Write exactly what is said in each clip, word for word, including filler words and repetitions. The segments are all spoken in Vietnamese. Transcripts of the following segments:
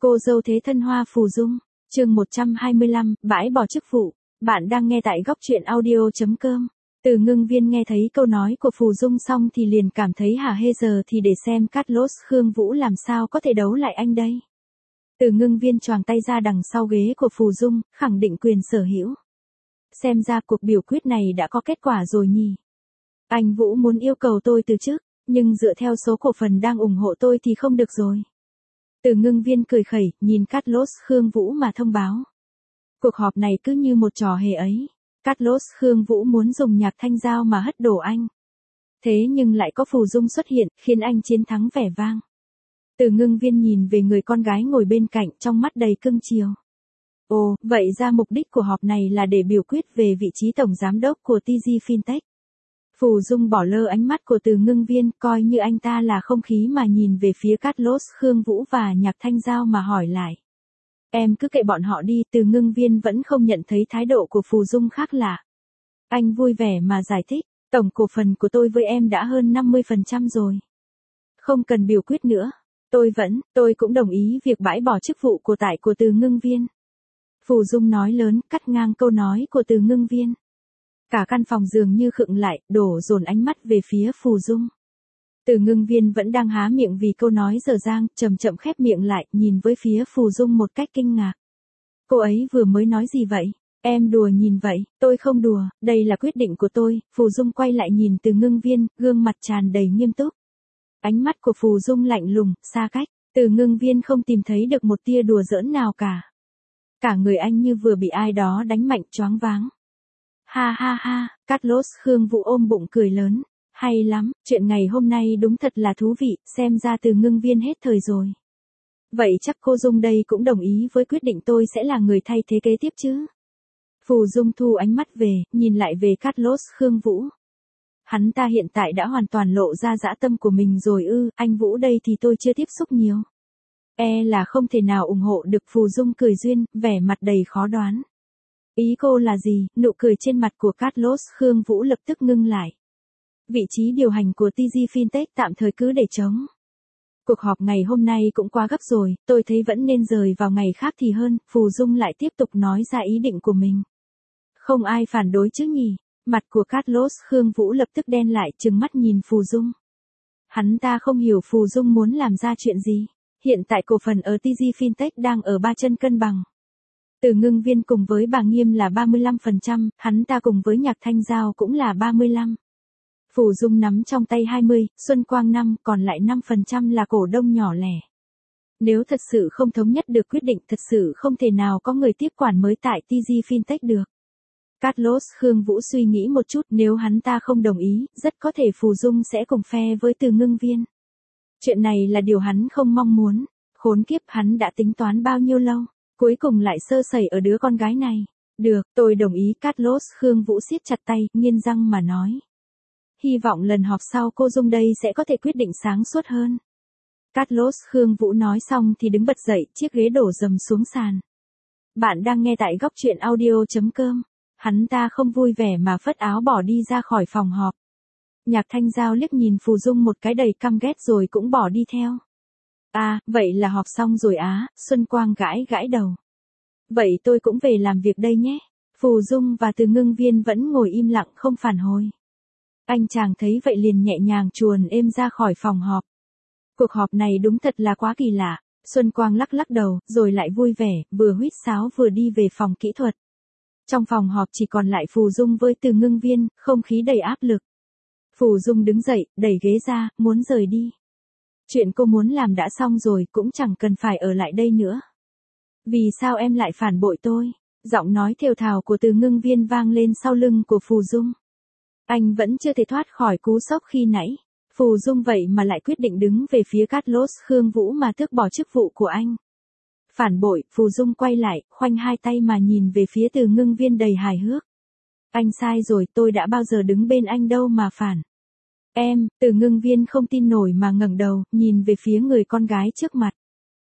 Cô dâu thế thân Hoa Phù Dung, chương một trăm hai mươi lăm, bãi bỏ chức vụ. Bạn đang nghe tại góc truyện audio chấm com. Từ Ngưng Viên nghe thấy câu nói của Phù Dung xong thì liền cảm thấy hả hê, giờ thì để xem Carlos Khương Vũ làm sao có thể đấu lại anh đây. Từ Ngưng Viên choàng tay ra đằng sau ghế của Phù Dung, khẳng định quyền sở hữu. Xem ra cuộc biểu quyết này đã có kết quả rồi nhỉ. Anh Vũ muốn yêu cầu tôi từ chức, nhưng dựa theo số cổ phần đang ủng hộ tôi thì không được rồi. Từ Ngưng Viên cười khẩy, nhìn Carlos Khương Vũ mà thông báo. Cuộc họp này cứ như một trò hề ấy. Carlos Khương Vũ muốn dùng nhạc thanh dao mà hất đổ anh. Thế nhưng lại có Phù Dung xuất hiện, khiến anh chiến thắng vẻ vang. Từ Ngưng Viên nhìn về người con gái ngồi bên cạnh, trong mắt đầy cưng chiều. Ồ, vậy ra mục đích của họp này là để biểu quyết về vị trí tổng giám đốc của tê giê Fintech. Phù Dung bỏ lơ ánh mắt của Từ Ngưng Viên, coi như anh ta là không khí mà nhìn về phía Carlos Khương Vũ và nhạc thanh dao mà hỏi lại. Em cứ kệ bọn họ đi. Từ Ngưng Viên vẫn không nhận thấy thái độ của Phù Dung khác lạ. Anh vui vẻ mà giải thích, tổng cổ phần của tôi với em đã hơn năm mươi phần trăm rồi. Không cần biểu quyết nữa. Tôi vẫn, tôi cũng đồng ý việc bãi bỏ chức vụ của tại của Từ Ngưng Viên. Phù Dung nói lớn, cắt ngang câu nói của Từ Ngưng Viên. Cả căn phòng dường như khựng lại, đổ dồn ánh mắt về phía Phù Dung. Từ Ngưng Viên vẫn đang há miệng vì câu nói dở dang, chậm chậm khép miệng lại, nhìn với phía Phù Dung một cách kinh ngạc. Cô ấy vừa mới nói gì vậy? Em đùa nhìn vậy, tôi không đùa, đây là quyết định của tôi. Phù Dung quay lại nhìn Từ Ngưng Viên, gương mặt tràn đầy nghiêm túc. Ánh mắt của Phù Dung lạnh lùng, xa cách. Từ Ngưng Viên không tìm thấy được một tia đùa giỡn nào cả. Cả người anh như vừa bị ai đó đánh mạnh choáng váng. Ha ha ha, Carlos Khương Vũ ôm bụng cười lớn. Hay lắm, chuyện ngày hôm nay đúng thật là thú vị, xem ra Từ Ngưng Viên hết thời rồi. Vậy chắc cô Dung đây cũng đồng ý với quyết định tôi sẽ là người thay thế kế tiếp chứ? Phù Dung thu ánh mắt về, nhìn lại về Carlos Khương Vũ. Hắn ta hiện tại đã hoàn toàn lộ ra dã tâm của mình rồi ư, anh Vũ đây thì tôi chưa tiếp xúc nhiều. E là không thể nào ủng hộ được. Phù Dung cười duyên, vẻ mặt đầy khó đoán. Ý cô là gì? Nụ cười trên mặt của Carlos Khương Vũ lập tức ngưng lại. Vị trí điều hành của tê giê Fintech tạm thời cứ để trống. Cuộc họp ngày hôm nay cũng quá gấp rồi, tôi thấy vẫn nên rời vào ngày khác thì hơn. Phù Dung lại tiếp tục nói ra ý định của mình. Không ai phản đối chứ nhỉ? Mặt của Carlos Khương Vũ lập tức đen lại, trừng mắt nhìn Phù Dung. Hắn ta không hiểu Phù Dung muốn làm ra chuyện gì. Hiện tại cổ phần ở tê giê Fintech đang ở ba chân cân bằng. Từ Ngưng Viên cùng với bà Nghiêm là ba mươi lăm phần trăm, hắn ta cùng với nhạc thanh dao cũng là ba mươi lăm. Phù Dung nắm trong tay hai mươi, Xuân Quang năm, còn lại năm phần trăm là cổ đông nhỏ lẻ. Nếu thật sự không thống nhất được quyết định, thật sự không thể nào có người tiếp quản mới tại tê giê Fintech được. Carlos Khương Vũ suy nghĩ một chút, nếu hắn ta không đồng ý, rất có thể Phù Dung sẽ cùng phe với Từ Ngưng Viên. Chuyện này là điều hắn không mong muốn. Khốn kiếp, hắn đã tính toán bao nhiêu lâu, cuối cùng lại sơ sẩy ở đứa con gái này. Được, tôi đồng ý. Carlos Khương Vũ siết chặt tay, nghiến răng mà nói. Hy vọng lần họp sau cô Dung đây sẽ có thể quyết định sáng suốt hơn. Carlos Khương Vũ nói xong thì đứng bật dậy, chiếc ghế đổ dầm xuống sàn. Bạn đang nghe tại góc truyện audio chấm com. Hắn ta không vui vẻ mà phất áo bỏ đi ra khỏi phòng họp. Nhạc thanh dao liếc nhìn Phù Dung một cái đầy căm ghét rồi cũng bỏ đi theo. À, vậy là họp xong rồi á. Xuân Quang gãi gãi đầu. Vậy tôi cũng về làm việc đây nhé. Phù Dung và Từ Ngưng Viên vẫn ngồi im lặng không phản hồi. Anh chàng thấy vậy liền nhẹ nhàng chuồn êm ra khỏi phòng họp. Cuộc họp này đúng thật là quá kỳ lạ. Xuân Quang lắc lắc đầu, rồi lại vui vẻ, vừa huýt sáo vừa đi về phòng kỹ thuật. Trong phòng họp chỉ còn lại Phù Dung với Từ Ngưng Viên, không khí đầy áp lực. Phù Dung đứng dậy, đẩy ghế ra, muốn rời đi. Chuyện cô muốn làm đã xong rồi, cũng chẳng cần phải ở lại đây nữa. Vì sao em lại phản bội tôi? Giọng nói thều thào của Từ Ngưng Viên vang lên sau lưng của Phù Dung. Anh vẫn chưa thể thoát khỏi cú sốc khi nãy. Phù Dung vậy mà lại quyết định đứng về phía Carlos Khương Vũ mà tước bỏ chức vụ của anh. Phản bội. Phù Dung quay lại, khoanh hai tay mà nhìn về phía Từ Ngưng Viên đầy hài hước. Anh sai rồi, tôi đã bao giờ đứng bên anh đâu mà phản. Em. Từ Ngưng Viên không tin nổi mà ngẩng đầu, nhìn về phía người con gái trước mặt.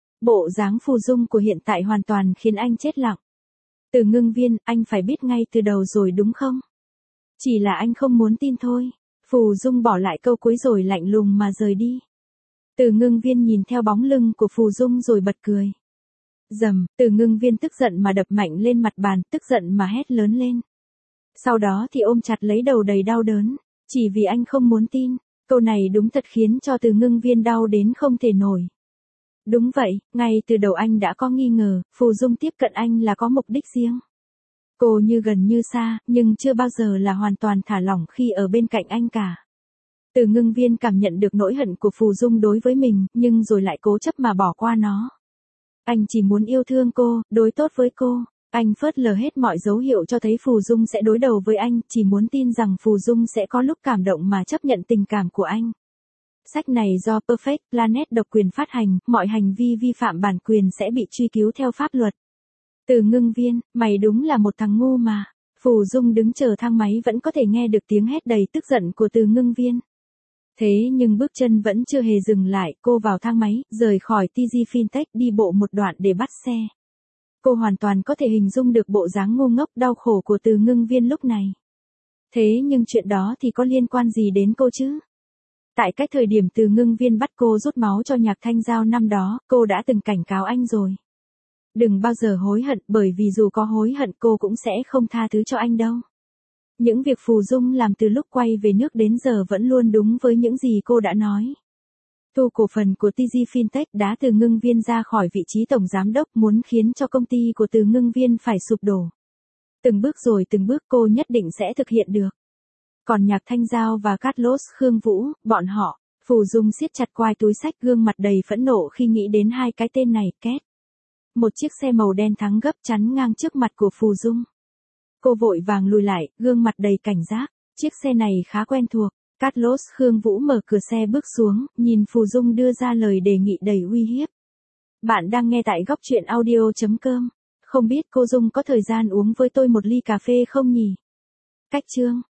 Bộ dáng Phù Dung của hiện tại hoàn toàn khiến anh chết lặng. Từ Ngưng Viên, anh phải biết ngay từ đầu rồi đúng không? Chỉ là anh không muốn tin thôi. Phù Dung bỏ lại câu cuối rồi lạnh lùng mà rời đi. Từ Ngưng Viên nhìn theo bóng lưng của Phù Dung rồi bật cười. Dầm, Từ Ngưng Viên tức giận mà đập mạnh lên mặt bàn, tức giận mà hét lớn lên. Sau đó thì ôm chặt lấy đầu đầy đau đớn, chỉ vì anh không muốn tin. Câu này đúng thật khiến cho Từ Ngưng Viên đau đến không thể nổi. Đúng vậy, ngay từ đầu anh đã có nghi ngờ, Phù Dung tiếp cận anh là có mục đích riêng. Cô như gần như xa, nhưng chưa bao giờ là hoàn toàn thả lỏng khi ở bên cạnh anh cả. Từ Ngưng Viên cảm nhận được nỗi hận của Phù Dung đối với mình, nhưng rồi lại cố chấp mà bỏ qua nó. Anh chỉ muốn yêu thương cô, đối tốt với cô. Anh phớt lờ hết mọi dấu hiệu cho thấy Phù Dung sẽ đối đầu với anh, chỉ muốn tin rằng Phù Dung sẽ có lúc cảm động mà chấp nhận tình cảm của anh. Sách này do Perfect Planet độc quyền phát hành, mọi hành vi vi phạm bản quyền sẽ bị truy cứu theo pháp luật. Từ Ngưng Viên, mày đúng là một thằng ngu mà. Phù Dung đứng chờ thang máy vẫn có thể nghe được tiếng hét đầy tức giận của Từ Ngưng Viên. Thế nhưng bước chân vẫn chưa hề dừng lại, cô vào thang máy, rời khỏi tê giê Fintech đi bộ một đoạn để bắt xe. Cô hoàn toàn có thể hình dung được bộ dáng ngu ngốc đau khổ của Từ Ngưng Viên lúc này. Thế nhưng chuyện đó thì có liên quan gì đến cô chứ? Tại cái thời điểm Từ Ngưng Viên bắt cô rút máu cho Nhạc Thanh Giao năm đó, cô đã từng cảnh cáo anh rồi. Đừng bao giờ hối hận, bởi vì dù có hối hận cô cũng sẽ không tha thứ cho anh đâu. Những việc Phù Dung làm từ lúc quay về nước đến giờ vẫn luôn đúng với những gì cô đã nói. Thu cổ phần của tê giê Fintech đá Từ Ngưng Viên ra khỏi vị trí tổng giám đốc, muốn khiến cho công ty của Từ Ngưng Viên phải sụp đổ. Từng bước rồi từng bước cô nhất định sẽ thực hiện được. Còn Nhạc Thanh Giao và Carlos Khương Vũ, bọn họ, Phù Dung siết chặt quai túi xách, gương mặt đầy phẫn nộ khi nghĩ đến hai cái tên này. Két. Một chiếc xe màu đen thắng gấp chắn ngang trước mặt của Phù Dung. Cô vội vàng lùi lại, gương mặt đầy cảnh giác. Chiếc xe này khá quen thuộc. Carlos Khương Vũ mở cửa xe bước xuống, nhìn Phù Dung đưa ra lời đề nghị đầy uy hiếp. Bạn đang nghe tại góc truyện audio chấm com. Không biết cô Dung có thời gian uống với tôi một ly cà phê không nhỉ? Cách chương.